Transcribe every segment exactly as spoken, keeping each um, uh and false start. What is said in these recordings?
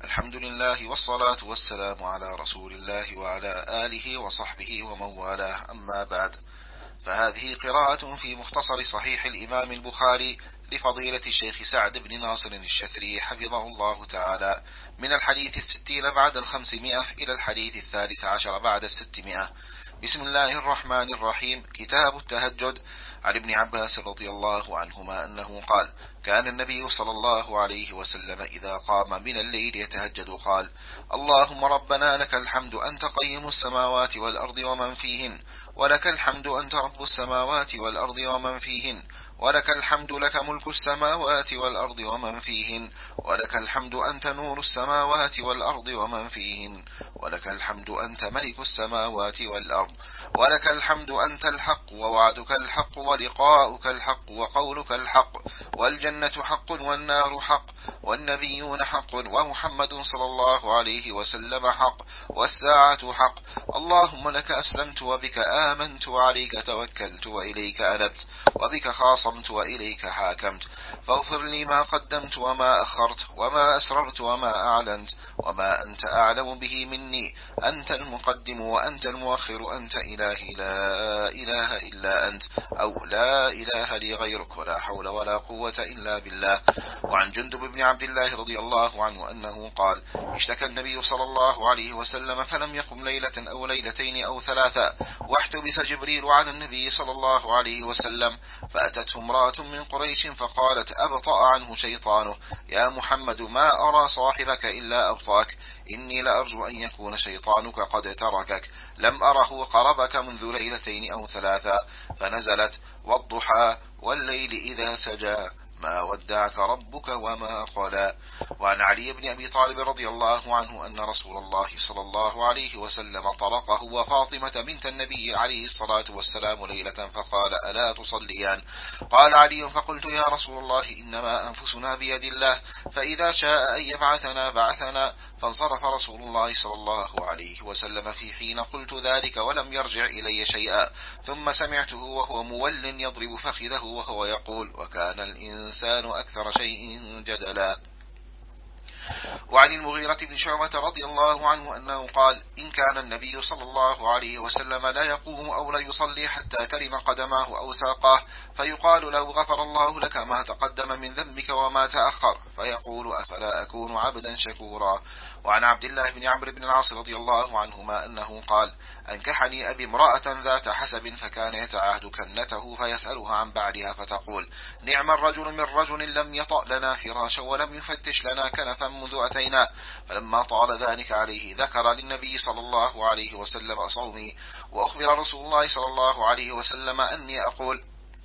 الحمد لله والصلاة والسلام على رسول الله وعلى آله وصحبه ومن والاه، أما بعد، فهذه قراءة في مختصر صحيح الإمام البخاري لفضيلة الشيخ سعد بن ناصر الشثري حفظه الله تعالى، من الحديث الستين بعد الخمسمائة إلى الحديث الثالث عشر بعد الستمائة. بسم الله الرحمن الرحيم. كتاب التهجد. عن ابن عباس رضي الله عنهما أنه قال: كان النبي صلى الله عليه وسلم إذا قام من الليل يتهجد قال: اللهم ربنا لك الحمد أنت قيم السماوات والأرض ومن فيهن، ولك الحمد أنت رب السماوات والأرض ومن فيهن، ولك الحمد لك ملك السماوات والأرض ومن فيهن، ولك الحمد أنت نور السماوات والأرض ومن فيهن، ولك الحمد أنت ملك السماوات والأرض، ولك الحمد أنت الحق ووعدك الحق ولقاؤك الحق وقولك الحق، والجنة حق والنار حق، والنبيون حق ومحمد صلى الله عليه وسلم حق، والساعة حق. اللهم لك أسلمت وبك آمنت وعليك توكلت وإليك أنبت وبك خاصمت وإليك حاكمت، فاغفر لي ما قدمت وما أخرت وما أسررت وما أعلنت وما أنت أعلم به مني، أنت المقدم وأنت المؤخر، أنت إلهي لا إله إلا أنت، أو لا إله لي غيرك، ولا حول ولا قوة إلا بالله. وعن جندب بن عبد الله رضي الله عنه أنه قال: اشتكى النبي صلى الله عليه وسلم فلم يقم ليلة أو ليلتين أو ثلاثة، واحتبس جبريل على النبي صلى الله عليه وسلم، فأتته امرأة من قريش فقالت: أبطأ عنه شيطانه، يا محمد ما أرى صاحبك إلا أبطأك، إني لأرجو أن يكون شيطانك قد تركك، لم أره قربك منذ ليلتين أو ثلاثة. فنزلت: والضحى والليل إذا سجى ما ودعك ربك وما قلى. وعن علي بن أبي طالب رضي الله عنه أن رسول الله صلى الله عليه وسلم طرقه وفاطمة بنت النبي عليه الصلاة والسلام ليلة فقال: ألا تصليان؟ قال علي: فقلت يا رسول الله إنما أنفسنا بيد الله، فإذا شاء أن يبعثنا بعثنا. فانصرف رسول الله صلى الله عليه وسلم في حين قلت ذلك ولم يرجع إلي شيئا، ثم سمعته وهو مول يضرب فخذه وهو يقول: وكان الإنسان أكثر شيء جدلا. وعن المغيرة بن شعبة رضي الله عنه أنه قال: إن كان النبي صلى الله عليه وسلم لا يقوم أو لا يصلي حتى ترم قدماه أو ساقاه، فيقال له: غفر الله لك ما تقدم من ذنبك وما تأخر، فيقول: أفلا أكون عبدا شكورا. وعن عبد الله بن عمرو بن العاص رضي الله عنهما أنه قال: أنكحني أبي امرأة ذات حسب، فكان يتعاهد كنته فيسألها عن بعدها فتقول: نعم الرجل من رجل لم يطأ لنا فراشا ولم يفتش لنا كنفا منذ أتينا. فلما طال ذلك عليه ذكر للنبي صلى الله عليه وسلم صومي، وأخبر رسول الله صلى الله عليه وسلم أني أقول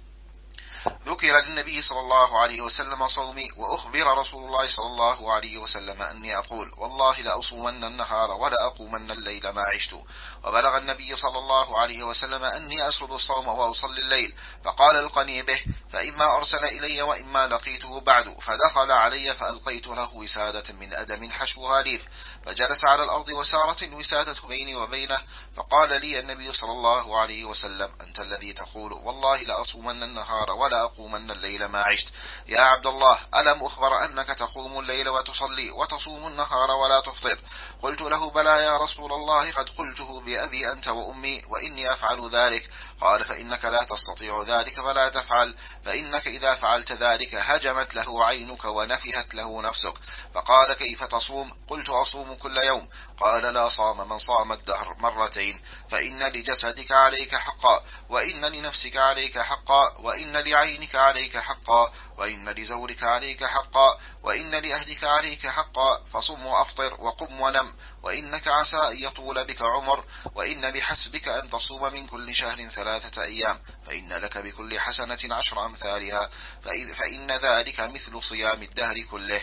ذكر للنبي صلى الله عليه وسلم صومي، وأخبر رسول الله صلى الله عليه وسلم أني أقول: والله لأصومن النهار ولا أقومن الليل ما عشت. وبلغ النبي صلى الله عليه وسلم أني أسرد الصوم وأصلي الليل، فقال: القني به، فإما أرسل إلي وإما لقيته بعد، فدخل علي فألقيت له وسادة من أدم حشوها ليف، فجلس على الأرض وسارت الوسادة بيني وبينه، فقال لي النبي صلى الله عليه وسلم: أنت الذي تقول والله لأصومن النهار ولا أقومن الليل ما عشت. يا عبد الله، ألم أخبر أنك تقوم الليل وتصلي وتصوم النهار ولا تفطر؟ قلت له: بلى يا رسول الله، قد قلته بأبي أنت وأمي، وإني أفعل ذلك. قال: فإنك لا تستطيع ذلك فلا تفعل، فإنك إذا فعلت ذلك هجمت له عينك ونفهت له نفسك. فقال: كيف تصوم؟ قلت: أصوم كل يوم. قال: لا صام من صام الدهر مرتين، فإن لجسدك عليك حقا، وإن لنفسك عليك حقا، وإن لعينك عليك حقا، وإن لزورك عليك حقا، وإن لأهلك عليك حقا، فصم وأفطر وقم ونم، وإنك عسى أن يطول بك عمر، وإن بحسبك أن تصوم من كل شهر ثلاثة أيام، فإن لك بكل حسنة عشر أمثالها، فإن ذلك مثل صيام الدهر كله.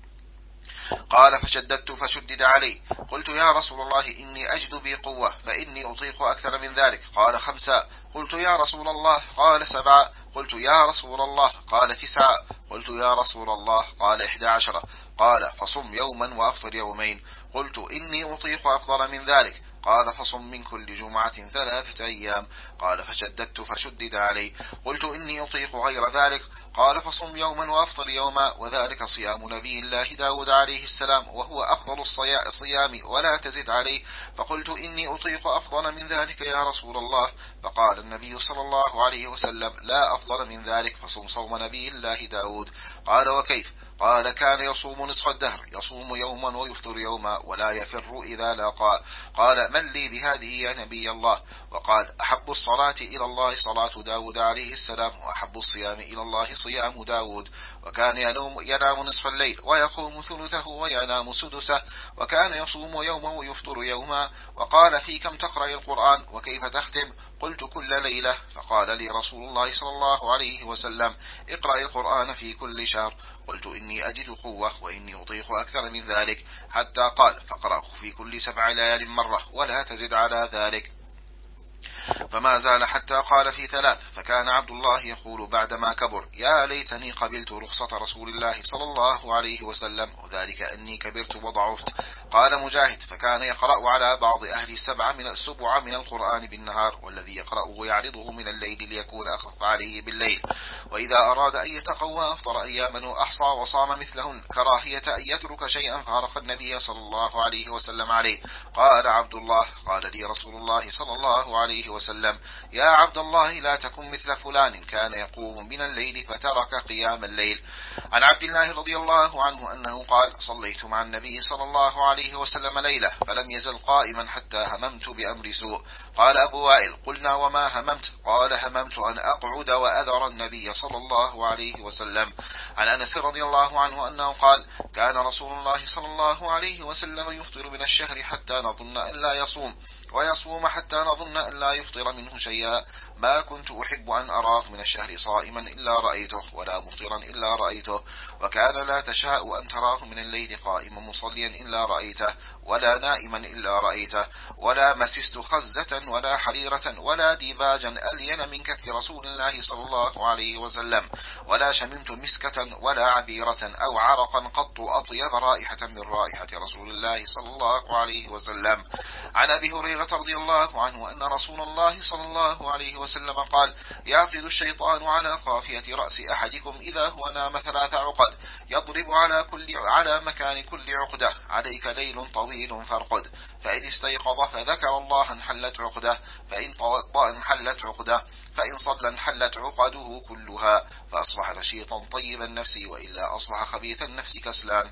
قال: فشددت فشدد علي. قلت: يا رسول الله، إني أجد بي قوة، فإني أطيق أكثر من ذلك. قال: خمسة. قلت: يا رسول الله. قال: سبعة. قلت: يا رسول الله. قال: تسعة. قلت: يا رسول الله. قال: إحدى عشرة. قال: فصم يوما وأفطر يومين. قلت: إني أطيق أفضل من ذلك. قال فصم من كل جمعة ثلاثة أيام. قال فشددت فشدد علي. قلت إني أطيق غير ذلك. قال فصم يوما وأفطر يوما، وذلك صيام نبي الله داود عليه السلام، وهو أفضل الصيام ولا تزد عليه. فقلت إني أطيق أفضل من ذلك يا رسول الله. فقال النبي صلى الله عليه وسلم لا أفضل من ذلك، فصم صوم نبي الله داود. قال وكيف؟ قال كان يصوم نصف الدهر، يصوم يوما ويفطر يوما ولا يفر إذا لاقى. قال من لي بهذه يا نبي الله؟ وقال أحب الصلاة إلى الله صلاة داود عليه السلام، وأحب الصيام إلى الله صيام داود. وكان ينام, ينام نصف الليل ويقوم ثلثه وينام سدسه، وكان يصوم يوما ويفطر يوما. وقال في كم تقرأ القرآن وكيف تختم؟ قلت كل ليلة. فقال لي رسول الله صلى الله عليه وسلم اقرأ القرآن في كل شهر. قلت إني أجد قوة وإني أطيق أكثر من ذلك، حتى قال فاقرأه في كل سبع ليال مرة ولا تزد على ذلك. فما زال حتى قال في ثلاث. فكان عبد الله يقول بعدما كبر يا ليتني قبلت رخصة رسول الله صلى الله عليه وسلم، وذلك أني كبرت وضعفت. قال مجاهد فكان يقرأ على بعض أهل السبع من السبع من القرآن بالنهار، والذي يقرأه يعرضه من الليل ليكون أخف عليه بالليل. وإذا أراد أن يتقوى أفطر أياما وأحصى وصام مثلهن، كراهية أن يترك شيئا فارق النبي صلى الله عليه وسلم عليه. قال عبد الله قال لي رسول الله صلى الله عليه وسلم يا عبد الله لا تكن مثل فلان كان يقوم من الليل فترك قيام الليل. عن عبد الله رضي الله عنه أنه قال صليت مع النبي صلى الله عليه وسلم ليلة فلم يزل قائما حتى هممت بأمر سوء. قال أبو وائل قلنا وما هممت؟ قال هممت أن أقعد وأذر النبي صلى الله عليه وسلم. عن أنس رضي الله عنه أنه قال كان رسول الله صلى الله عليه وسلم يفطر من الشهر حتى نظن أن لا يصوم، ويصوم حتى نظن أن لا يفطر منه شيئا. ما كنت أحب أن أراه من الشهر صائما إلا رأيته، ولا مفطرا إلا رأيته. وكان لا تشاء أن تراه من الليل قائما مصليا إلا رأيته، ولا نائما إلا رأيته. ولا مسست خزة ولا حريرة ولا ديباجا ألين من كف رسول الله صلى الله عليه وسلم، ولا شممت مسكة ولا عبيرة أو عرقا قط أطيب رائحة من رائحة رسول الله صلى الله عليه وسلم. عن أبي هريرة رضي الله عنه أن رسول الله صلى الله عليه وسلم قال يعقد الشيطان على خافية رأس أحدكم إذا هو نام ثلاث عقد، يضرب على كل على مكان كل عقدة عليك ليل طويل فارقد، فإن استيقظ فذكر الله انحلت عقده، فإن توضأ انحلت عقده، فإن صلى انحلت عقده كلها، فأصبح نشيطا طيب النفس، وإلا أصبح خبيث النفس كسلان.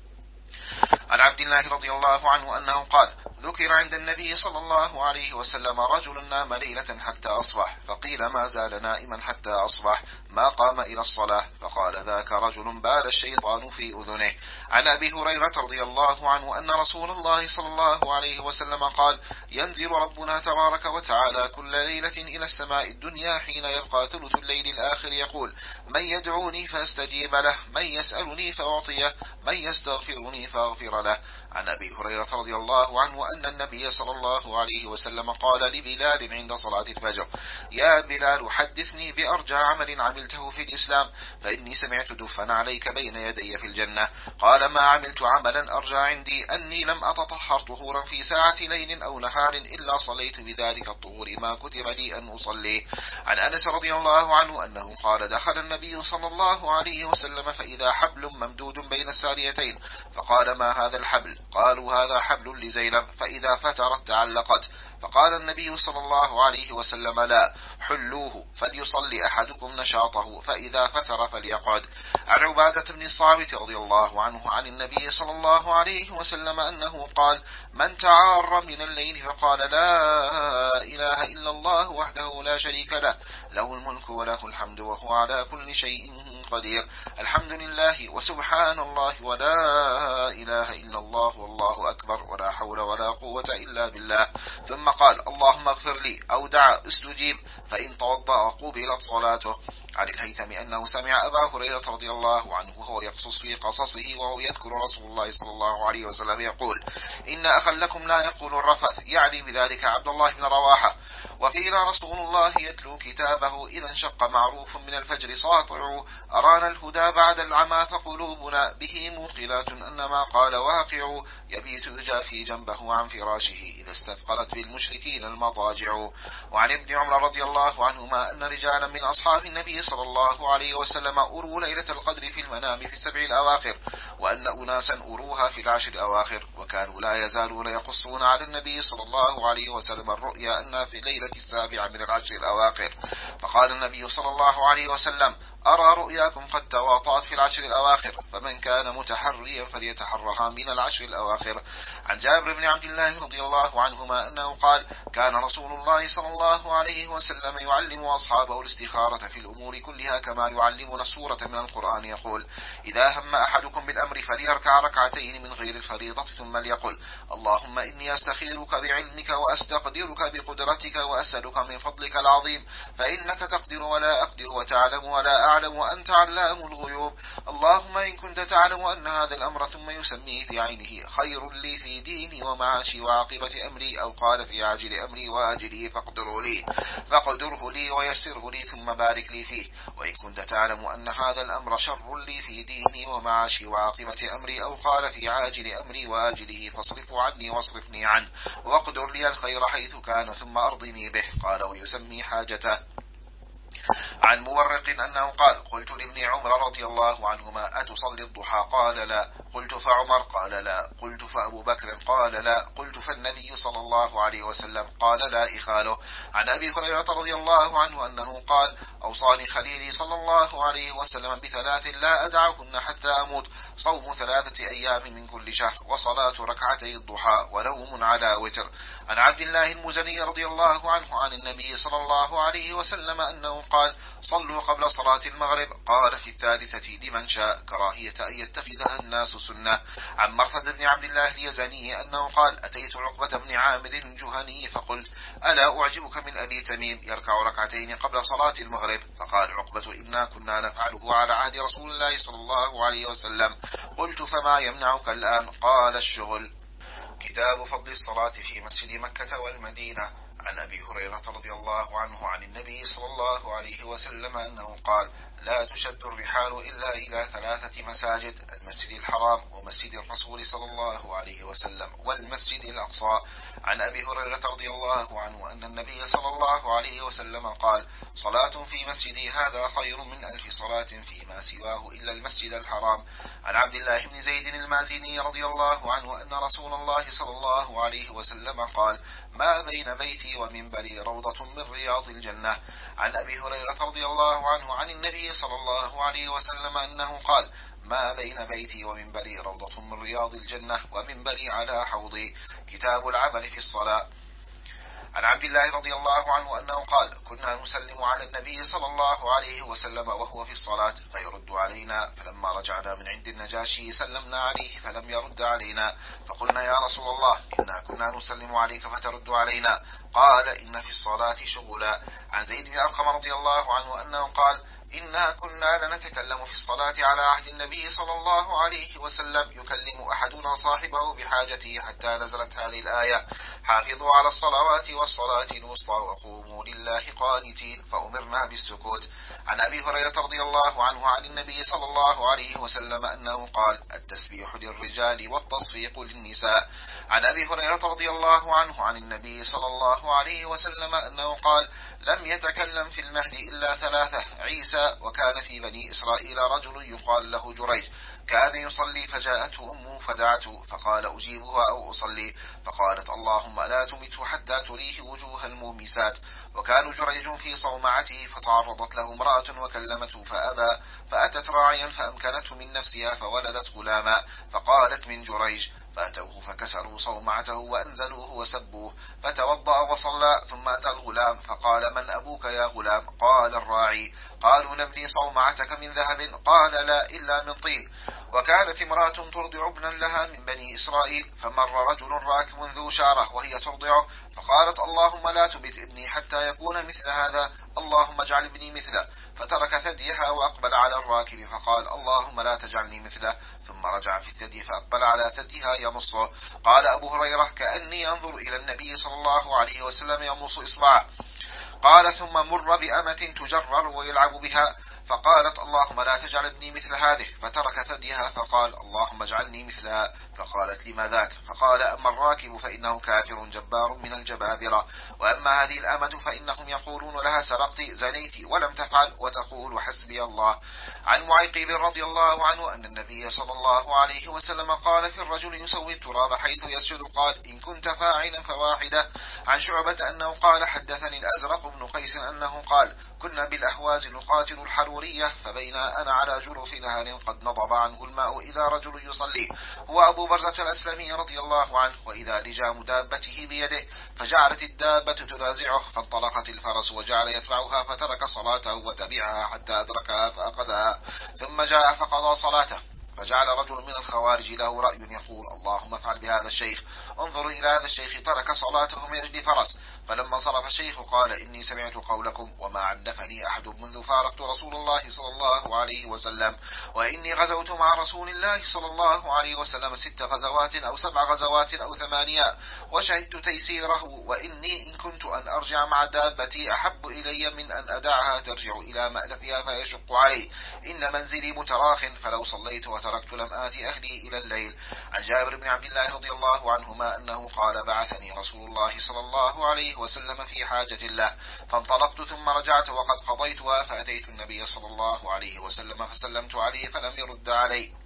عن عبد الله رضي الله عنه أنه قال ذكر عند النبي صلى الله عليه وسلم رجل نام ليلة حتى أصبح، فقيل ما زال نائما حتى أصبح ما قام إلى الصلاة، فقال ذاك رجل بال الشيطان في أذنه. عن أبي هريرة رضي الله عنه أن رسول الله صلى الله عليه وسلم قال ينزل ربنا تبارك وتعالى كل ليلة إلى السماء الدنيا حين يبقى ثلث الليل الآخر يقول من يدعوني فاستجيب له، من يسألني فأعطيه، من يستغفرني فاغفر له. عن أبي هريرة رضي الله عنه أن النبي صلى الله عليه وسلم قال لبلال عند صلاة الفجر يا بلال حدثني بأرجى عمل عملته في الإسلام، فإني سمعت دفا عليك بين يدي في الجنة. قال ما عملت عملا أرجى عندي أني لم أتطهر طهورا في ساعة ليل أو نهار إلا صليت بذلك الطهور ما كتب لي أن أصليه. عن أنس رضي الله عنه أنه قال دخل النبي صلى الله عليه وسلم فإذا حبل ممدود بين الساريتين، فقال ما هذا الحبل؟ قالوا هذا حبل لزينب، فإذا فترت تعلقت. فقال النبي صلى الله عليه وسلم لا، حلوه فليصلي أحدكم نشاطه، فإذا فتر فليقعد. عن عبادة بن الصامت رضي الله عنه عن النبي صلى الله عليه وسلم أنه قال من تعار من الليل فقال لا إله إلا الله وحده لا شريك له، له الملك وله الحمد وهو على كل شيء قدير، الحمد لله وسبحان الله ولا إله إلا الله والله أكبر ولا حول ولا قوة إلا بالله، ثم قال اللهم اغفر لي أو دعا استجيب، فإن توضأ قبلت صلاته. عن الهيثم أنه سمع أبا هريرة رضي الله عنه وهو يقصص في قصصه وهو يذكر رسول الله صلى الله عليه وسلم يقول إن أخا لكم لا يقول الرفث، يعني بذلك عبد الله بن رواحة، وفينا رسول الله يتلو كتابه إذا انشق معروف من الفجر ساطع أرانا الهدى بعد العمى فقلوبنا به موقلات أنما قال واقع يبيت يجافي جنبه عن فراشه إذا استثقلت بالمشركين المضاجع. وعن ابن عمر رضي الله عنهما أن رجالا من أصحاب النبي صلى الله عليه وسلم أروا ليلة القدر في المنام في السبع الأواخر وأن أناسا أروها في العشر الأواخر وكانوا لا يزالون يقصون على النبي صلى الله عليه وسلم الرؤيا أن في ليلة السابعة من العشر الأواخر فقال النبي صلى الله عليه وسلم أرى رؤياكم قد تواطأت في العشر الأواخر فمن كان متحريا فليتحرها من العشر الأواخر. عن جابر بن عبد الله رضي الله عنهما أنه قال كان رسول الله صلى الله عليه وسلم يعلم أصحابه الاستخارة في الأمور كلها كما يعلمنا سورة من القرآن يقول إذا هم أحدكم بالأمر فليركع ركعتين من غير الفريضة ثم ليقل اللهم إني أستخيرك بعلمك وأستقدرك بقدرتك وأسألك من فضلك العظيم فإنك تقدر ولا أقدر وتعلم ولا أعلم وأنت علام الغيوب اللهم إن كنت تعلم أن هذا الأمر ثم يسميه بعينه خير لي في ديني ومعاشي وعاقبة أمري أو قال في عاجل أمري وآجله فاقدره لي فاقدره لي ويسره لي ثم بارك لي فيه وإن كنت تعلم أن هذا الأمر شر لي في ديني ومعاشي وعاقبة أمري أو قال في عاجل أمري وآجله فاصرفه عني واصرفني عنه واقدر لي الخير حيث كان ثم أرضني به قال ويسمي حاجته. عن مورق أنه قال قلت لابن عمر رضي الله عنهما أتصلي الضحى قال لا قلت فعمر قال لا قلت فأبو بكر قال لا قلت فالنبي صلى الله عليه وسلم قال لا إخاله. عن أبي هريرة رضي الله عنه أنه قال أوصاني خليلي صلى الله عليه وسلم بثلاث لا أدعهن حتى أموت صوم ثلاثة أيام من كل شهر وصلاة ركعتي الضحى ونوم على وتر. عن عبد الله المزني رضي الله عنه عن النبي صلى الله عليه وسلم أنه قال صلوا قبل صلاة المغرب قال في الثالثة لمن شاء كراهية أن يتخذها الناس سنة. عن مرثد بن عبد الله اليزني أنه قال أتيت عقبة بن عامر الجهني فقلت ألا أعجبك من أبي تميم يركع ركعتين قبل صلاة المغرب فقال عقبة إنا كنا نفعله على عهد رسول الله صلى الله عليه وسلم قلت فما يمنعك الآن قال الشغل. كتاب فضل الصلاة في مسجد مكة والمدينة. عن أبي هريرة رضي الله عنه عن النبي صلى الله عليه وسلم أنه قال لا تشد الرحال إلا إلى ثلاثة مساجد المسجد الحرام ومسجد الرسول صلى الله عليه وسلم والمسجد الأقصى. عن أبي هريرة رضي الله عنه أن النبي صلى الله عليه وسلم قال صلاة في مسجدي هذا خير من ألف صلاة فيما سواه إلا المسجد الحرام. عن عبد الله بن زيد المازني رضي الله عنه أن رسول الله صلى الله عليه وسلم قال ما بين بيتي ومنبري روضة من رياض الجنة. عن أبي هريرة رضي الله عنه عن النبي صلى الله عليه وسلم أنه قال ما بين بيتي ومنبري روضة من رياض الجنة ومنبري على حوضي. كتاب العمل في الصلاة. عن عبد الله رضي الله عنه أنه قال كنا نسلم على النبي صلى الله عليه وسلم وهو في الصلاة فيرد علينا فلما رجعنا من عند النجاشي سلمنا عليه فلم يرد علينا فقلنا يا رسول الله إنا كنا نسلم عليك فترد علينا قال إن في الصلاة شغلا. عن زيد بن أرقم رضي الله عنه أنه قال إنا كنا لنتكلم في الصلاة على عهد النبي صلى الله عليه وسلم يكلم أحدنا صاحبه بحاجته حتى نزلت هذه الآية حافظوا على الصلوات والصلاة الوسطى وقوموا لله قانتين فأمرنا بالسكوت. عن أبي هريرة رضي الله عنه عن النبي صلى الله عليه وسلم أنه قال التسبيح للرجال والتصفيق للنساء. عن أبي هريرة رضي الله عنه عن النبي صلى الله عليه وسلم أنه قال لم يتكلم في المهد إلا ثلاثة عيسى وكان في بني إسرائيل رجل يقال له جريج كان يصلي فجاءته أمه فدعته فقال أجيبها أو أصلي فقالت اللهم لا تمته حتى تريه وجوه المومسات. وكان جريج في صومعته فتعرضت له امرأة وكلمته فأبى فأتت راعيا فأمكنته من نفسها فولدت غلاما فقالت من جريج فأتوه فكسروا صومعته وأنزلوه وسبوه فتوضأ وصلى ثم أتى الغلام فقال من أبوك يا غلام قال الراعي قالوا نبني صومعتك من ذهب قال لا إلا من طين. وكانت امرأة ترضع ابنا لها من بني إسرائيل فمر رجل راكب ذو شعره وهي ترضعه فقالت اللهم لا تبت ابني حتى يكون مثل هذا اللهم اجعل ابني مثله فترك ثديها وأقبل على الراكب فقال اللهم لا تجعلني مثله ثم رجع في الثدي فأقبل على ثديها يمصه. قال أبو هريرة كأني أنظر إلى النبي صلى الله عليه وسلم يمص إصبعه. قال ثم مر بأمة تجرر ويلعب بها، فقالت اللهم لا تجعل ابني مثل هذه، فترك ثديها فقال اللهم اجعلني مثلها، فقالت لما ذاك؟ فقال أما الراكب فإنه كافر جبار من الجبابرة، وأما هذه الأمة فإنهم يقولون لها سرقت زنيت ولم تفعل، وتقول حسبي الله. عن معيقب رضي الله عنه أن النبي صلى الله عليه وسلم قال في الرجل يسوي التراب حيث يسجد قال إن كنت فاعلا فواحدة. عن شعبة أنه قال حدثني الأزرق بن قيس أنه قال كنا بالأهواز نقاتل الحرورية، فبين أنا على جرف نهر قد نضب عنه الماء إذا رجل يصلي هو أبو برزة الأسلمي رضي الله عنه، وإذا لجام دابته بيده، فجعلت الدابة تنازعه، فانطلقت الفرس وجعل يتبعها، فترك صلاته وتبعها حتى أدركها فأخذها، ثم جاء فقضى صلاته. فجعل رجل من الخوارج له رأي يقول اللهم افعل بهذا الشيخ، انظروا إلى هذا الشيخ ترك صلاته من أجل فرس. فلما انصرف الشيخ قال إني سمعت قولكم وما عنفني أحد منذ فارقت رسول الله صلى الله عليه وسلم، وإني غزوت مع رسول الله صلى الله عليه وسلم ست غزوات أو سبع غزوات أو ثمانية، وشهدت تيسيره، وإني إن كنت أن أرجع مع دابتي أحب إلي من أن أدعها ترجع إلى مألفها فيشق علي، إن منزلي متراخ، فلو صليت وتركت لم آتي أهلي إلى الليل. عن جابر بن عبد الله رضي الله عنهما أنه قال بعثني رسول الله صلى الله عليه وسلم في حاجة له، فانطلقت ثم رجعت وقد قضيتها، فأتيت النبي صلى الله عليه وسلم فسلمت عليه فلم يرد علي،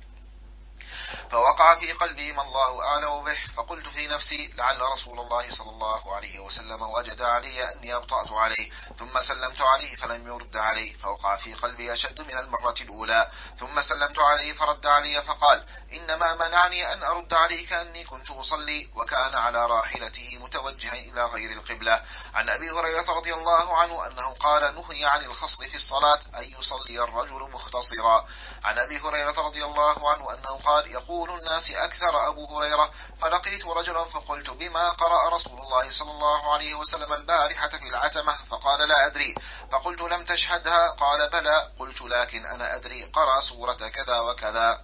فوقع في قلبي ما الله أعلم به، فقلت في نفسي لعل رسول الله صلى الله عليه وسلم وجد علي أني أبطأت عليه، ثم سلمت عليه فلم يرد علي، فوقع في قلبي أشد من المرة الأولى، ثم سلمت عليه فرد علي فقال إنما منعني أن أرد عليك أني كنت أصلي، وكان على راحلته متوجها إلى غير القبلة. عن أبي هريرة رضي الله عنه أنه قال نهي عن الخصل في الصلاة أن يصلي الرجل مختصرا. عن أبي هريرة رضي الله عنه أنه قال يقول الناس أكثر أبو هريرة، فلقيت رجلا فقلت بما قرأ رسول الله صلى الله عليه وسلم البارحة في العتمة؟ فقال لا أدري، فقلت لم تشهدها؟ قال بلى، قلت لكن أنا أدري قرأ سورة كذا وكذا.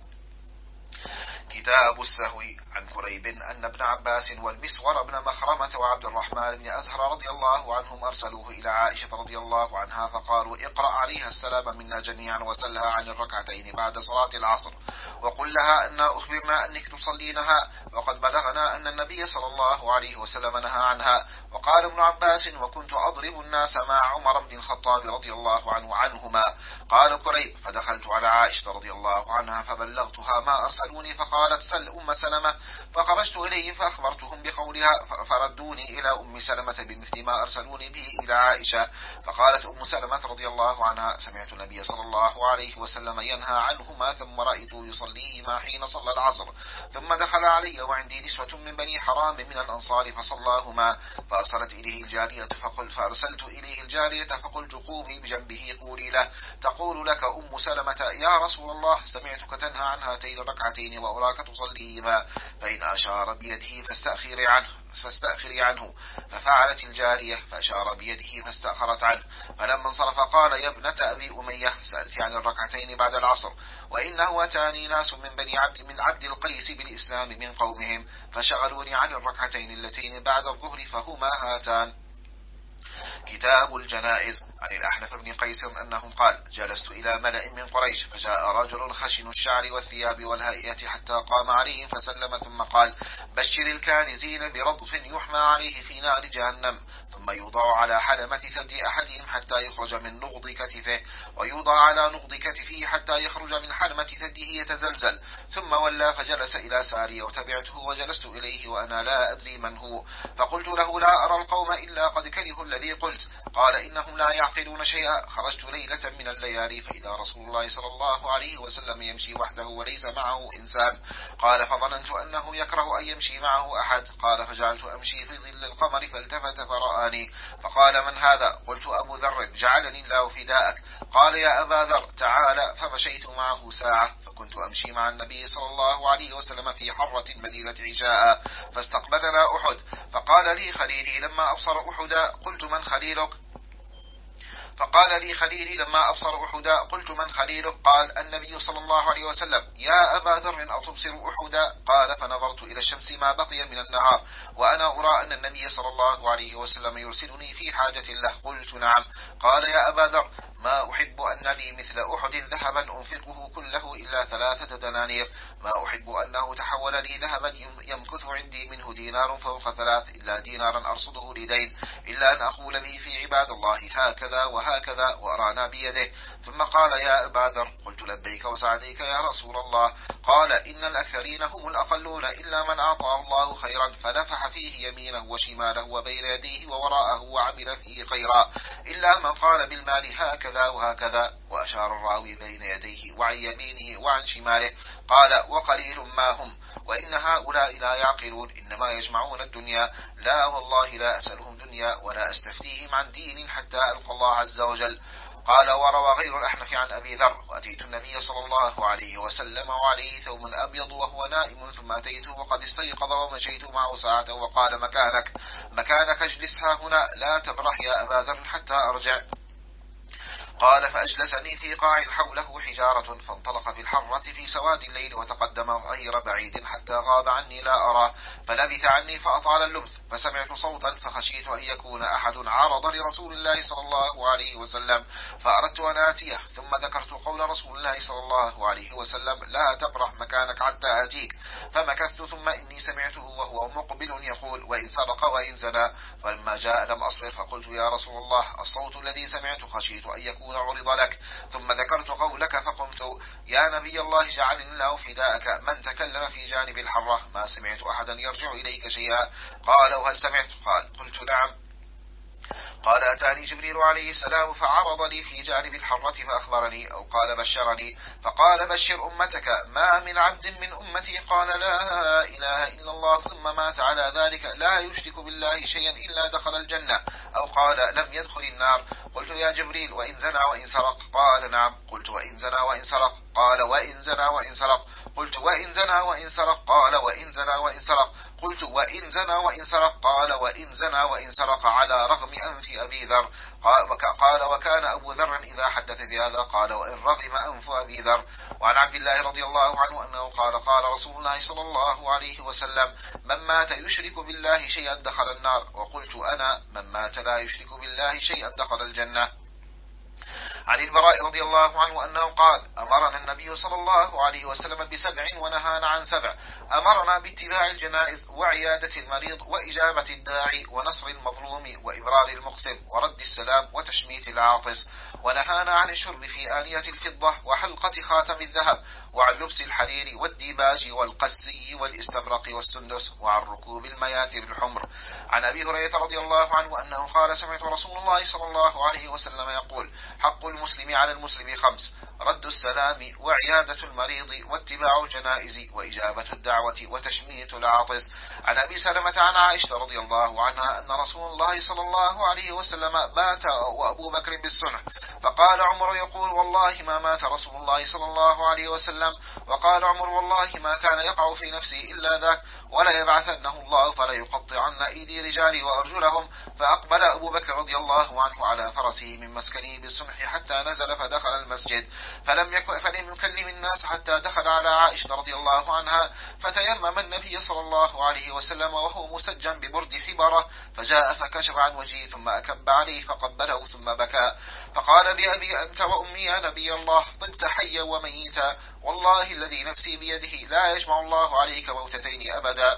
كتاب السهو. عن كريب أن ابن عباس والمسور بن مخرمة وعبد الرحمن بن أزهر رضي الله عنهم أرسلوه إلى عائشة رضي الله عنها فقالوا اقرأ عليها السلام منا جميعا وسلها عن الركعتين بعد صلاة العصر، وقل لها أن أخبرنا أنك تصلينها، وقد بلغنا أن النبي صلى الله عليه وسلم نهى عنها. وقال ابن عباس وكنت أضرب الناس مع عمر بن الخطاب رضي الله عنه عنهما. قال كريب فدخلت على عائشة رضي الله عنها فبلغتها ما أرسلوني، فقالت سل أم سلمة، فخرجت إليهم فأخبرتهم بقولها، فردوني إلى أم سلمة بمثل ما أرسلوني به إلى عائشة. فقالت أم سلمة رضي الله عنها سمعت النبي صلى الله عليه وسلم ينهى عنهما، ثم رأيته يصليهما حين صلى العصر، ثم دخل علي وعندي نسوة من بني حرام من الأنصار فصلاهما، فأرسلت إليه الجارية فقلت فأرسلت إليه الجارية فقلت قومي بجنبه قولي له تقول لك أم سلمة يا رسول الله سمعتك تنهى عن هاتين الركعتين وأراك تصليهما، فإن أشار بيده فاستأخري عنه فاستأخري عنه. ففعلت الجارية فأشار بيده فاستأخرت عنه. فلما انصرف قال يا ابنة أبي أمية سألت عن الركعتين بعد العصر، وإنه أتاني ناس من بني عبد من عبد القيس بالإسلام من قومهم فشغلوني عن الركعتين اللتين بعد الظهر فهما هاتان. كتاب الجنائز. عن الأحنف بن قيس أنه قال جلست إلى ملأ من قريش فجاء رجل خشن الشعر والثياب والهيئة حتى قام عليهم فسلم ثم قال بشر الكانزين برضف يحمى عليه في نار جهنم، ثم يوضع على حلمة ثدي أحدهم حتى يخرج من نغض كتفه، ويوضع على نغض كتفه حتى يخرج من حلمة ثديه يتزلزل، ثم ولى فجلس إلى سارية وتبعته وجلست إليه وأنا لا أدري من هو، فقلت له لا أرى القوم إلا قد كرهوا الذي قلت. قال إنهم لا يعقلون شيئا. خرجت ليلة من الليالي فإذا رسول الله صلى الله عليه وسلم يمشي وحده وليس معه إنسان. قال فظننت أنه يكره أن يمشي معه أحد. قال فجعلت أمشي في ظل القمر فالتفت فرآني فقال من هذا؟ قلت أبو ذر جعلني الله فداءك. قال يا أبا ذر تعال، فمشيت معه ساعة، فكنت أمشي مع النبي صلى الله عليه وسلم في حرة مدينة عشاء فاستقبلنا أحد، فقال لي خليلي لما أبصر أحدا قلت من خليلك؟ فقال لي خليلي لما أبصر أحدا قلت من خليله؟ قال النبي صلى الله عليه وسلم. يا أبا ذر أتبصر أحدا؟ قال فنظرت إلى الشمس ما بقي من النهار وأنا أرى أن النبي صلى الله عليه وسلم يرسلني في حاجة له. قلت نعم. قال يا أبا ذر ما أحب أن لي مثل أحد ذهبا أنفقه كله إلا ثلاثة دنانير، ما أحب أنه تحول لي ذهبا يمكث عندي منه دينار فوق ثلاث إلا دينارا أرصده لدين، إلا أن أقول به في عباد الله هكذا وهكذا وأرانا بيده. ثم قال يا أبا ذر قلت لبيك وسعديك يا رسول الله. قال إن الأكثرين هم الأقلون إلا من أعطاه الله خيرا فنفح فيه يمينه وشماله وبين يديه ووراءه وعمل فيه خيرا، إلا من قال بالمال هكذا وهكذا، وأشار الراوي بين يديه وعن يمينه وعن شماله. قال وقليل ما هم، وإن هؤلاء لا يعقلون، إنما يجمعون الدنيا. لا والله لا أسألهم دنيا ولا أستفتيهم عن دين حتى ألقى الله عز وجل. قال وروى غير الأحنف عن أبي ذر وأتيت النبي صلى الله عليه وسلم وعليه ثوب أبيض وهو نائم، ثم أتيته وقد استيقظ ومشيت معه ساعة وقال مكانك مكانك اجلس ها هنا لا تبرح يا أبا ذر حتى أرجع. قال فأجلسني في قاع حوله حجارة، فانطلق في الحرة في سواد الليل وتقدم غير بعيد حتى غاب عني لا أراه، فلبث عني فأطال اللبث، فسمعت صوتا فخشيت أن يكون أحد عارض لرسول الله صلى الله عليه وسلم فأردت أن آتيه، ثم ذكرت قول رسول الله صلى الله عليه وسلم لا تبرح مكانك حتى آتيك، فمكثت ثم إني سمعته وهو مقبل يقول وإن سرق وإن زنى، فلما جاء لم أصبر فقلت يا رسول الله الصوت الذي سمعت خشيت أن يكون عرض لك، ثم ذكرت قولك فقمت يا نبي الله جعلني الله فداءك من تكلم في جانب الحرة ما سمعت أحدا يرجع إليك شيئا. قال وهل سمعت؟ قال قلت نعم. قال أتاني جبريل عليه السلام فعرض لي في جانب الحرة فأخبرني أو قال بشرني فقال بشر أمتك ما من عبد من أمتي قال لا إله إلا الله ثم مات على ذلك لا يشرك بالله شيئا إلا دخل الجنة، أو قال لم يدخل النار. قلت يا جبريل وإن زنى وإن سرق؟ قال نعم. قلت وإن زنى وإن سرق؟ قال وإن زنى وإن سرق. قلت وإن زنى وإن سرق؟ قال وإن زنى وإن سرق. قلت وإن زنى وإن سرق؟ قال وإن زنى وإن سرق على رغم أنف أبي ذر. قال وكان أبو ذر إذا حدث بهذا قال وإن رغم أنف أبي ذر. وعن عبد الله رضي الله عنه أنه قال قال رسول الله صلى الله عليه وسلم من مات يشرك بالله شيئا دخل النار، وقلت أنا من مات لا يشرك بالله شيئا دخل الجنة. عن البراء رضي الله عنه أنه قال أمرنا النبي صلى الله عليه وسلم بسبع ونهانا عن سبع، أمرنا باتباع الجنائز وعيادة المريض وإجابة الداعي ونصر المظلوم وإبرار المقسم ورد السلام وتشميت العاطس، ونهانا عن الشرب في آنية الفضة وحلقة خاتم الذهب وعن لبس الحرير والديباج والقسي والاستبرق والسندس وعن ركوب المياثر الحمر. عن أبي هريرة رضي الله عنه أنه قال سمعت رسول الله صلى الله عليه وسلم يقول حق المسلم على المسلم خمس: رد السلام وعيادة المريض واتباع الجنائز وإجابة الدعوة وتشميت العاطس. عن أبي سلمة عن عائشة رضي الله عنها أن رسول الله صلى الله عليه وسلم مات وأبو بكر بالسنة، فقال عمر يقول والله ما مات رسول الله صلى الله عليه وسلم، وقال عمر والله ما كان يقع في نفسي إلا ذاك، ولا يبعثنه الله فلا يقطعن أيدي رجالي وأرجلهم. فأقبل أبو بكر رضي الله عنه على فرسه من مسكنه بالسنح حتى نزل فدخل المسجد، فلم يكن فلم يكلم الناس حتى دخل على عائشة رضي الله عنها، فتيمم النبي صلى الله عليه وسلم وهو مسجن ببرد حبرة، فجاء فكشف عن وجهه ثم أكب عليه فقبله ثم بكى، فقال بأبي أنت وأمي يا نبي الله طبت حيا وميتا، والله الذي نفسي بيده لا يجمع الله عليك موتتين أبدا،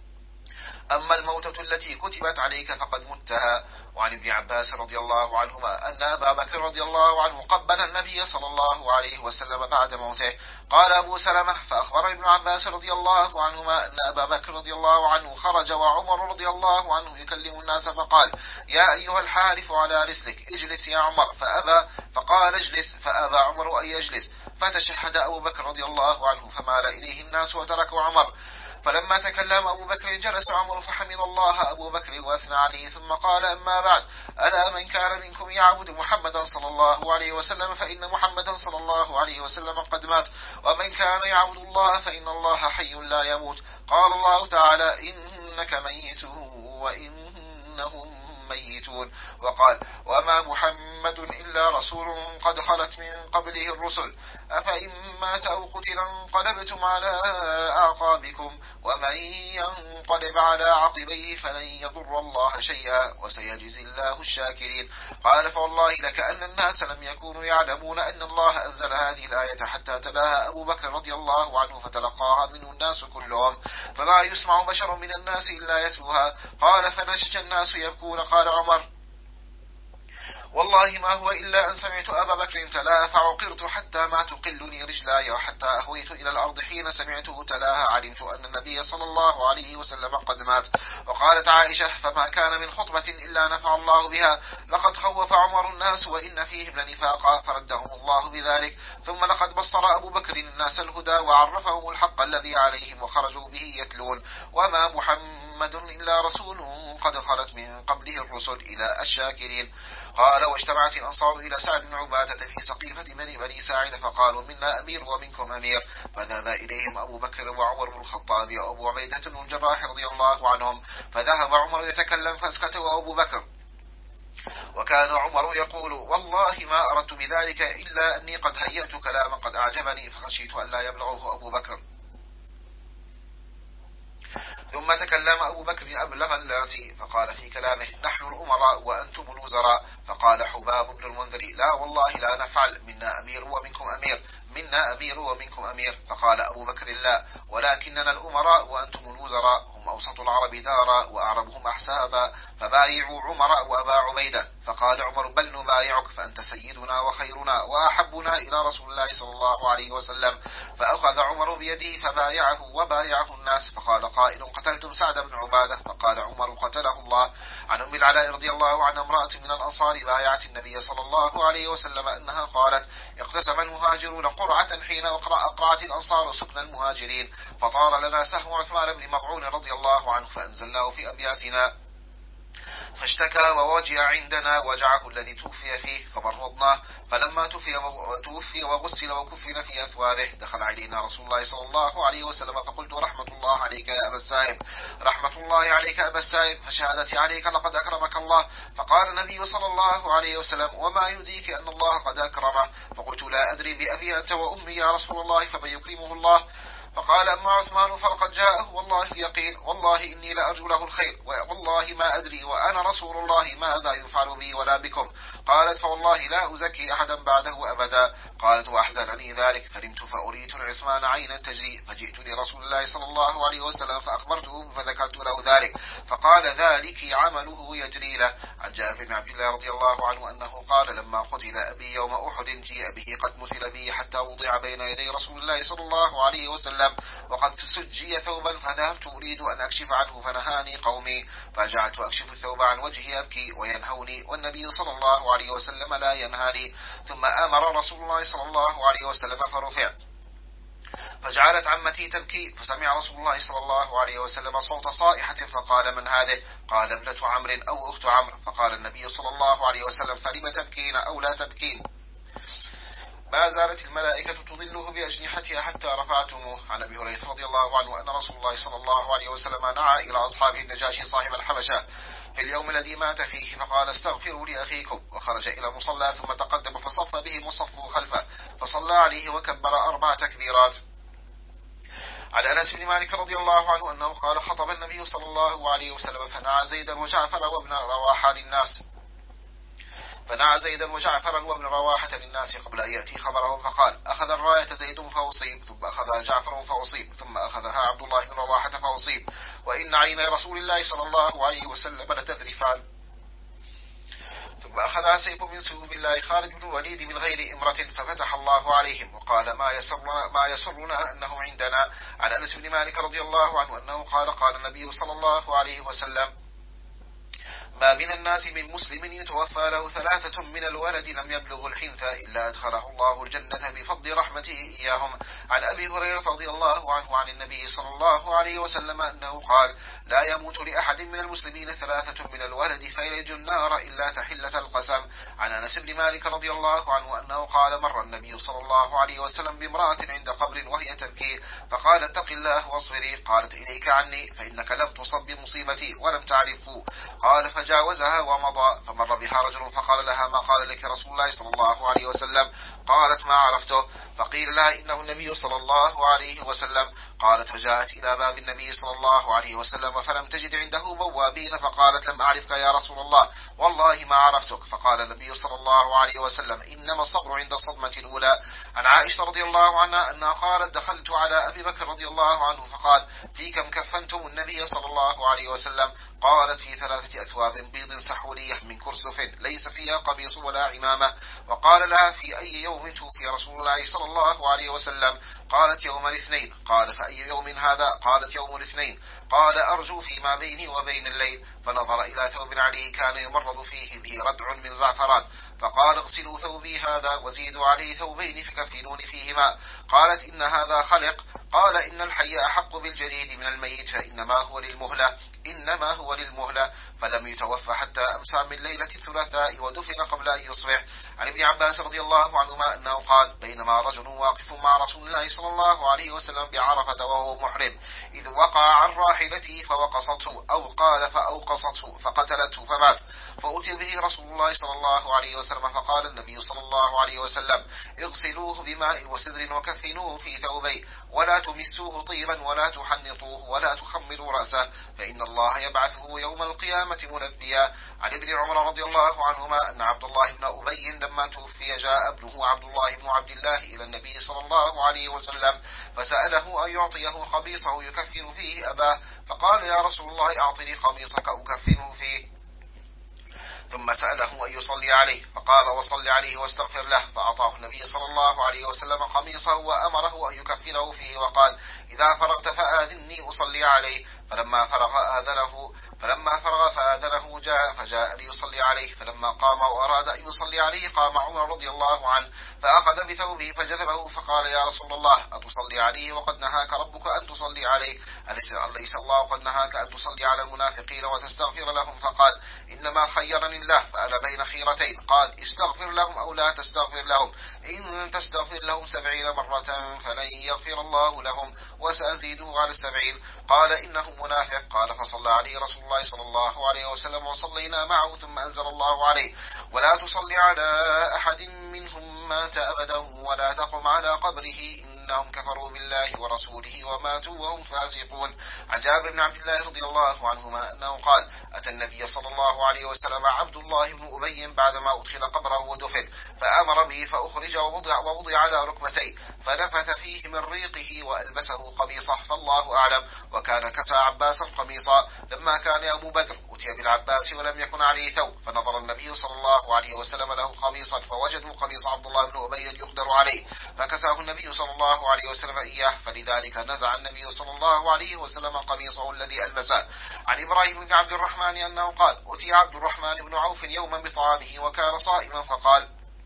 أما الموتة التي كتبت عليك فقد متها. وعن ابن عباس رضي الله عنهما أن أبا بكر رضي الله عنه قبل النبي صلى الله عليه وسلم بعد موته. قال أبو سلمة فأخبر ابن عباس رضي الله عنهما أن أبا بكر رضي الله عنه خرج وعمر رضي الله عنه يكلم الناس فقال يا أيها الحارث على رسلك اجلس يا عمر، فأبى، فقال اجلس، فأبى عمر أن يجلس، فتشهد أبو بكر رضي الله عنه فمال إليه الناس وتركوا عمر. فلما تكلم أبو بكر جلس عمر فحمد الله أبو بكر وأثنى عليه ثم قال أما بعد ألا من كان منكم يعبد محمدا صلى الله عليه وسلم فإن محمدا صلى الله عليه وسلم قد مات، ومن كان يعبد الله فإن الله حي لا يموت. قال الله تعالى إنك ميت وإنهم ميتون. وقال: وما محمد إلا رسول قد خلت من قبله الرسل أفإن مات أو قتل انقلبتم على أعقابكم ومن ينقلب على عقبيه فلن يضر الله شيئا وسيجزي الله الشاكرين. قال: فوالله لكأن الناس لم يكونوا يعلمون أن الله أنزل هذه الآية حتى تلاها أبو بكر رضي الله عنه فتلقاها منه الناس كلهم، فما يسمع بشر من الناس إلا يتلوها. قال: فنشج الناس يبكون. قال عمر: والله ما هو إلا أن سمعت أبا بكر تلاها فعقرت حتى ما تقلني رجلاي وحتى أهويت إلى الأرض حين سمعته تلاها علمت أن النبي صلى الله عليه وسلم قد مات. وقالت عائشة: فما كان من خطبة إلا نفع الله بها، لقد خوف عمر الناس وإن فيهم لنفاقا فردهم الله بذلك. ثم لقد بصر أبو بكر الناس الهدى وعرفهم الحق الذي عليهم وخرجوا به يتلون: وما محمد إلا رسول قد خلت من قبله الرسل إلى الشاكرين. قال: واجتمعت الأنصار إلى سعد بن عبادة في سقيفة بني بني ساعدة فقالوا: منا أمير ومنكم أمير. فذهب إليهم أبو بكر وعمر بن الخطاب وأبو عبيدة بن الجراح رضي الله عنهم، فذهب عمر يتكلم فاسكت وأبو بكر، وكان عمر يقول: والله ما أردت بذلك إلا أني قد هيأت كلاما قد أعجبني فخشيت أن لا يبلغه أبو بكر. ثم تكلم أبو بكر أبلغ الناس فقال في كلامه: نحن الأمراء وأنتم الوزراء. فقال حباب بن المنذر: لا والله لا نفعل، منا أمير ومنكم أمير، منا أمير ومنكم أمير. فقال أبو بكر: لا، ولكننا الأمراء وأنتم الوزراء، هم أوسط العرب دارا وأعربهم أحسابا، فبايعوا عمر وأبا عبيدة. فقال عمر: بل نبايعك، فأنت سيدنا وخيرنا وأحبنا إلى رسول الله صلى الله عليه وسلم. فأخذ عمر بيده فبايعه وبايعه الناس. فقال قائل: قتلتم سعد بن عبادة؟ فقال عمر: قتله الله. عن أم العلاء رضي الله عنها امرأة من الأنصار بايعت النبي صلى الله عليه وسلم أنها قالت: اقتسم المهاجرون قرعة حين أقرعت الأنصار سكن المهاجرين، فطار لنا سهم عثمان بن مضعون رضي الله عنه فأنزلناه في أبياتنا، فاشتكى ووجع عندنا وجعه الذي توفي فيه فمرضناه، فلما توفي وغسل وكفن في أثوابه دخل علينا رسول الله صلى الله عليه وسلم فقلت: رحمة الله عليك يا أبا السائب، رحمة الله عليك أبا السائب، فشهادتي عليك لقد أكرمك الله. فقال النبي صلى الله عليه وسلم: وما يدريك أن الله قد أكرمه؟ فقلت: لا أدري بأبي أنت وأمي يا رسول الله، فمن يكرمه الله؟ فقال: أما عثمان فلقد جاءه والله يقين، والله إني لأرجو له الخير، والله ما أدري وأنا رسول الله ماذا يفعل بي ولا بكم. قالت: فوالله لا أزكي أحدا بعده أبدا. قالت: وأحزنني ذلك، فنمت فأريت عثمان عينا تجري، فجئت لرسول الله صلى الله عليه وسلم فأخبرته فذكرت له ذلك، فقال: ذلك عمله يجري له. عن جابر بن عبد الله رضي الله عنه أنه قال: لما قتل أبي يوم أحد جيء به قد مثل به حتى وضع بين يدي رسول الله صلى الله عليه وسلم وقد سجي ثوبا، فذهبت أريد أن أكشف عنه فنهاني قومي، فجعلت أكشف الثوب عن وجهي أبكي وينهوني، والنبي صلى الله عليه وسلم لا ينهاني. ثم أمر رسول الله صلى الله عليه وسلم فرفع، فجعلت عمتي تبكي، فسمع رسول الله صلى الله عليه وسلم صوت صائحة فقال: من هذه؟ قال: ابنة عمرو أو أخت عمرو. فقال النبي صلى الله عليه وسلم: فلم تبكين أو لا تبكين؟ ما زالت الملائكة تظله بأجنحتها حتى رفعتموه. عن أبي هريرة رضي الله عنه أن رسول الله صلى الله عليه وسلم نعى إلى أصحابه النجاشي صاحب الحبشة في اليوم الذي مات فيه، فقال: استغفروا لأخيكم، وخرج إلى المصلى ثم تقدم فصف بهم وصفه خلفه فصلى عليه وكبر أربع تكبيرات. عن أنس بن مالك رضي الله عنه أنه قال: خطب النبي صلى الله عليه وسلم فنعى زيدا وجعفر وابن رواحة للناس فنعى زيدا وجعفرا وابن رواحة للناس قبل أن يأتي خبرهم، فقال: أخذ الراية زيد فأصيب، ثم أخذها جعفر فأصيب، ثم أخذها عبد الله بن رواحة فأصيب، وإن عيني رسول الله صلى الله عليه وسلم لتذرفان. ثم أخذها سيف من سيوف الله خالد بن الوليد من غير إمرة ففتح الله عليهم، وقال: ما يسرنا, ما يسرنا أنه عندنا. عن أنس بن مالك رضي الله عنه أنه قال: قال النبي صلى الله عليه وسلم: ما من الناس من مسلم يتوفى له ثلاثة من الولد لم يبلغ الحنثى إلا أدخله الله الجنة بفضل رحمته إياهم. عن أبي هريرة رضي الله عنه عن النبي صلى الله عليه وسلم أنه قال: لا يموت لأحد من المسلمين ثلاثة من الولد فيلج النار إلا تحلة القسم. عن أنس بن مالك رضي الله عنه أنه قال: مر النبي صلى الله عليه وسلم بامرأة عند قبر وهي تبكي، فقال: اتق الله واصبري. قالت: إليك عني، فإنك لم تصب بمصيبتي ولم تعرفه. قال: فجاء فجاوزها ومضى. فمر بها رجل فقال لها: ما قال لك رسول الله صلى الله عليه وسلم؟ قالت: ما عرفته. فقيل لها: إنه النبي صلى الله عليه وسلم. قالت: فجاءت إلى باب النبي صلى الله عليه وسلم فلم تجد عنده بوابين، فقالت: لم أعرفك يا رسول الله، والله ما عرفتك. فقال النبي صلى الله عليه وسلم: إنما الصبر عند الصدمة الأولى. عن عائشة رضي الله عنها أنها قالت: دخلت على أبي بكر رضي الله عنه فقال: في كم كفنتم النبي صلى الله عليه وسلم؟ قالت: في ثلاثة أثواب بيض سحولية من كرسف ليس فيها قميص ولا عمامة. وقال لها: في أي يوم توفي رسول الله صلى الله عليه وسلم؟ قالت: يوم الاثنين. قال: فأي يوم هذا؟ قالت: يوم الاثنين. قال: أرجو فيما بيني وبين الليل. فنظر إلى ثوب عليه كان يمرض فيه به ردع من زعفران، فقال: اغسلوا ثوبي هذا وزيدوا عليه ثوبين فكفنوني فيهما. قالت: إن هذا خلق. قال: إن الحي أحق بالجديد من الميت، فإنما هو للمهلة إنما هو للمهلة. فلم يتوفى حتى أمسى من ليلة الثلاثاء ودفن قبل أن يصبح. عن ابن عباس رضي الله عنهما أنه قال: بينما رجل واقف مع رسول الله صلى الله عليه وسلم بعرفة وهو محرم، إذ وقع عن راحلته فوقصته، أو قال فأوقصته فقتلته فمات. فأتي به رسول الله صلى الله عليه وسلم فقال النبي صلى الله عليه وسلم: اغسلوه بماء وسدر وكفنوه في ثوبين، ولا تمسوه طيبا ولا تحنطوه ولا تخمروا رأسه، فإن الله يبعثه يوم القيامة ملبيا. عن ابن عمر رضي الله عنهما أن عبد الله بن أبي لما توفي جاء ابنه عبد الله بن عبد الله إلى النبي صلى الله عليه وسلم فسأله أن يعطيه قميصه يكفن فيه أباه، فقال: يا رسول الله أعطني قميصك أكفنه فيه. ثم سأله أن يصلي عليه فقال: وصل عليه واستغفر له. فأعطاه النبي صلى الله عليه وسلم قميصه وأمره أن يكفنه فيه، وقال: إذا فرغت فآذني أصلي عليه. فلما فرغ آذنه فلما فرغ فآذنه جاء فجاء ليصلي عليه. فلما قام وأراد أن يصلي عليه قام عمر رضي الله عنه فأخذ بثوبه فجذبه فقال: يا رسول الله أتصلي عليه وقد نهاك ربك أن تصلي عليه؟ أليس الله قد نهاك أن تصلي على المنافقين وتستغفر لهم؟ فقال: إنما خيرني الله فأنا بين خيرتين. قال: استغفر لهم أو لا تستغفر لهم، إن تستغفر لهم سبعين مرة فلن يغفر الله لهم وسأزيده على السبعين. قال: إنه منافق. قال: فصلى عليه رسول الله صلى الله عليه وسلم وصلينا معه، ثم أنزل الله عليه: ولا تصلي على أحد منهم مات أبدا ولا تقم على قبره إنهم كفروا بالله ورسوله وماتوا وهم فاسقون. عن جابر بن عبد الله رضي الله عنهما أنه قال: أتى النبي صلى الله عليه وسلم عبد الله بن أبي بعدما أدخل قبره ودفن، فأمر به فأخرج ووضع, ووضع على ركبتيه فنفث فيه من ريقه وألبسه قميصه، فالله أعلم. وكان كسى عباس القميصا لما كان يوم بدر، أتي بالعباس ولم يكن عليه ثوب، فنظر النبي صلى الله عليه وسلم له قميصا فوجدوا قميص عبد الله بن أبي يقدر عليه، فكساه النبي صلى الله عليه وسلم إياه، فلذلك نزع النبي صلى الله عليه وسلم قميصه الذي ألبسه. عن إبراهيم بن عبد الرحمن أنه قال: أتي عبد الرحمن بن عوف يوما بطعامه وكان صائما، فقال: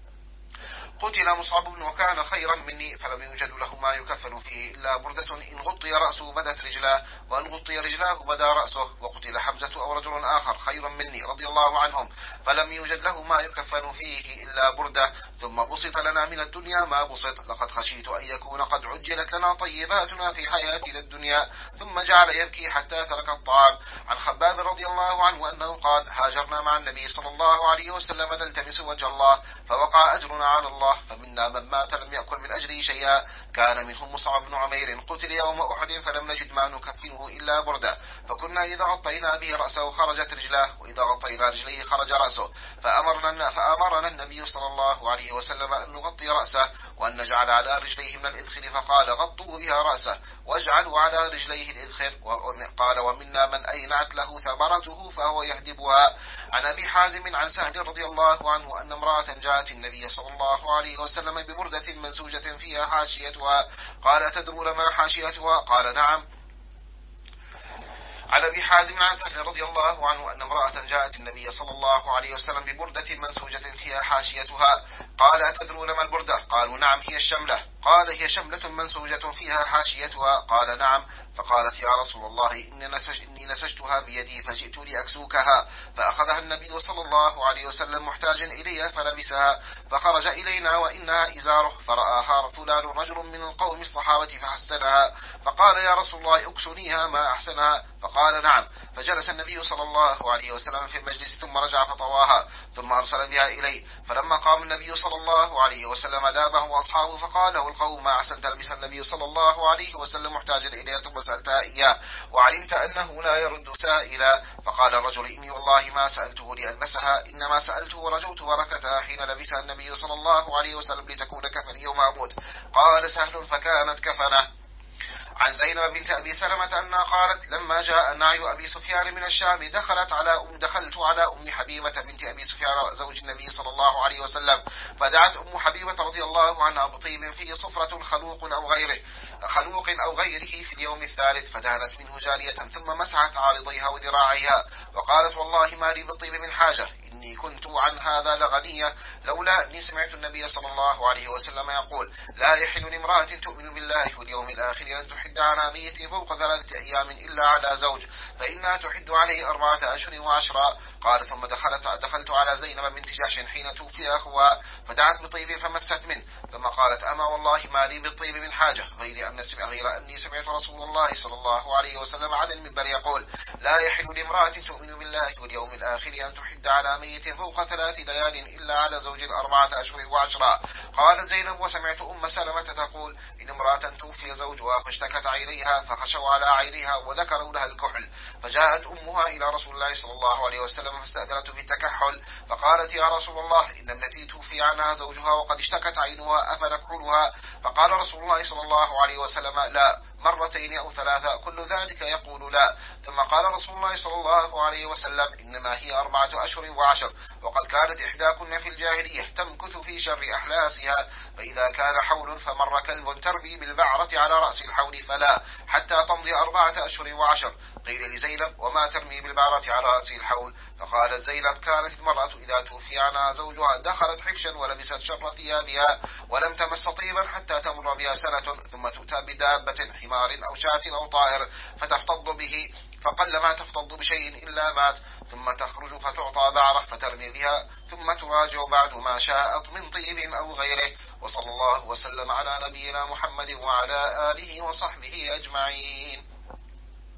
قتل مصعب بن وكان خيرا مني، فلم يوجد له ما يكفن فيه إلا بردة إن غطي رأسه بدت رجلاه، وإن غطي رجلاه بدا رأسه. وقتل حمزة أو رجل آخر خير مني رضي الله عنهم، فلم يوجد له ما يكفن فيه إلا بردة. ثم بسط لنا من الدنيا ما بسط، لقد خشيت أن يكون قد عجلت لنا طيباتنا في حياتنا الدنيا. ثم جعل يبكي حتى ترك الطعام. عن خباب رضي الله عنه أنه قال: هاجرنا مع النبي صلى الله عليه وسلم نلتمس وجه الله، فوقع أجرنا على الله، فمنا من مات لم يأكل من أجره شيئا، كان منهم مصعب بن عمير قتل يوم أحد فلم نجد ما نكفنه إلا بردة، فكنا إذا غطينا به رأسه خرجت رجلاه، وإذا غطينا رجليه خرج رأسه، فأمرنا, فأمرنا النبي صلى الله عليه وسلم أن نغطي رأسه وأن نجعل على رجليه من الإذخر، فقال: غطوا بها رأسه واجعلوا على رجليه الإذخر. قال: ومنا من أينعت له ثمرته فهو يهدبها. عن أبي حازم عن سهل رضي الله عنه أن امرأة جاءت النبي صلى الله عليه وسلم ببردة منسوجة فيها حاشيتها، قال: تدرون ما حاشيتها؟ قال: نعم. عن أبي حازم عن سهل رضي الله عنه أن امرأة جاءت النبي صلى الله عليه وسلم ببردة منسوجة فيها حاشيتها، قال: أتدرون ما البردة؟ قالوا: نعم، هي الشملة. قال: هي شملة منسوجة فيها حاشيتها؟ قال: نعم. فقالت: يا رسول الله إني, نسج إني نسجتها بيدي فجئت لأكسوكها. فأخذها النبي صلى الله عليه وسلم محتاجا إليها فلبسها، فخرج إلينا وإنها إزاره، فرآها فلان رجل من القوم الصحابة فحسنها، فقال: يا رسول الله اكسنيها ما أحسنها؟ فقال: نعم. فجلس النبي صلى الله عليه وسلم في المجلس ثم رجع فطواها ثم أرسل بها إليه. فلما قام النبي صلى الله عليه وسلم لامه وأصحابه فقال له القوم: ما أحسنت لبس النبي صلى الله عليه وسلم محتاجا إليه ثم سألتها إياه وعلمت أنه لا يرد سائلا. فقال الرجل: إني والله ما سألته لألبسها، إنما سألته ورجوت بركتها حين لبسها النبي صلى الله عليه وسلم لتكون كفني يوم أموت. قال سهل: فكانت كفنه. عن زينب بنت أبي سلمة أنها قالت: لما جاء نعي أبي سفيان من الشام دخلت على أم دخلت على أم حبيبة بنت أبي سفيان زوج النبي صلى الله عليه وسلم، فدعت أم حبيبة رضي الله عنها بطيب فيه صفرة خلوق أو غيره خلوق أو غيره في اليوم الثالث، فدهنت منه جارية ثم مسحت عارضيها وذراعيها وقالت: والله ما لي بالطيب من حاجة، إني كنت عن هذا لغنية، لولا أني سمعت النبي صلى الله عليه وسلم يقول: لا يحل لامرأة تؤمن بالله واليوم الآخر أن تحد على ميت فوق ثلاثة أيام إلا على زوج، فإنها تحد عليه أربعة أشهر وعشرا. قال: ثم دخلت, دخلت على زينب بنت جحش حين توفي أخوها فدعت بطيب فمست منه، ثم قالت: أما والله ما لي بالطيب من حاجة، غير, أن غير أني سمعت رسول الله صلى الله عليه وسلم على المنبر يقول: لا يحل لامرأة تؤمن بالله واليوم الآخر أن تحد على ميت فوق ثلاث ليال إلا على زوج أربعة أشهر وعشرا. قالت زينب: وسمعت أم سلمة تقول: إن امرأة توفي زوجها فاشتكت عينيها فخشوا على عينيها وذكروا لها الكحل، فجاءت أمها إلى رسول الله صلى الله عليه وسلم فاستأذنت في التكحل، فقالت: يا رسول الله، إن ابنتي توفي عنها زوجها وقد اشتكت عينها أفنكحلها؟ فقال رسول الله صلى الله عليه وسلم: لا، مرتين أو ثلاثة، كل ذلك يقول لا. ثم قال رسول الله صلى الله عليه وسلم: إنما هي أربعة أشهر وعشر، وقد كانت إحداكن في الجاهلية تمكث في شر أحلاسها، فإذا كان حول فمر كلب تربي بالبعرة على رأس الحول فلا، حتى تمضي أربعة أشهر وعشر. قيل لزينب: وما ترمي بالبعرة على رأس الحول؟ فقالت زينب: كانت المرأة إذا توفي عنها زوجها دخلت حفشا ولبست شر ثيابها ولم تمس طيبا حتى تمر بها سنة، ثم تؤتى بدابة حمار أو شاة أو طائر فتفتض به، فقل ما تفتض بشيء إلا مات، ثم تخرج فتعطى بعرة فترمي بها، ثم تراجع بعد ما شاءت من طيب أو غيره. وصلى الله وسلم على نبينا محمد وعلى آله وصحبه أجمعين.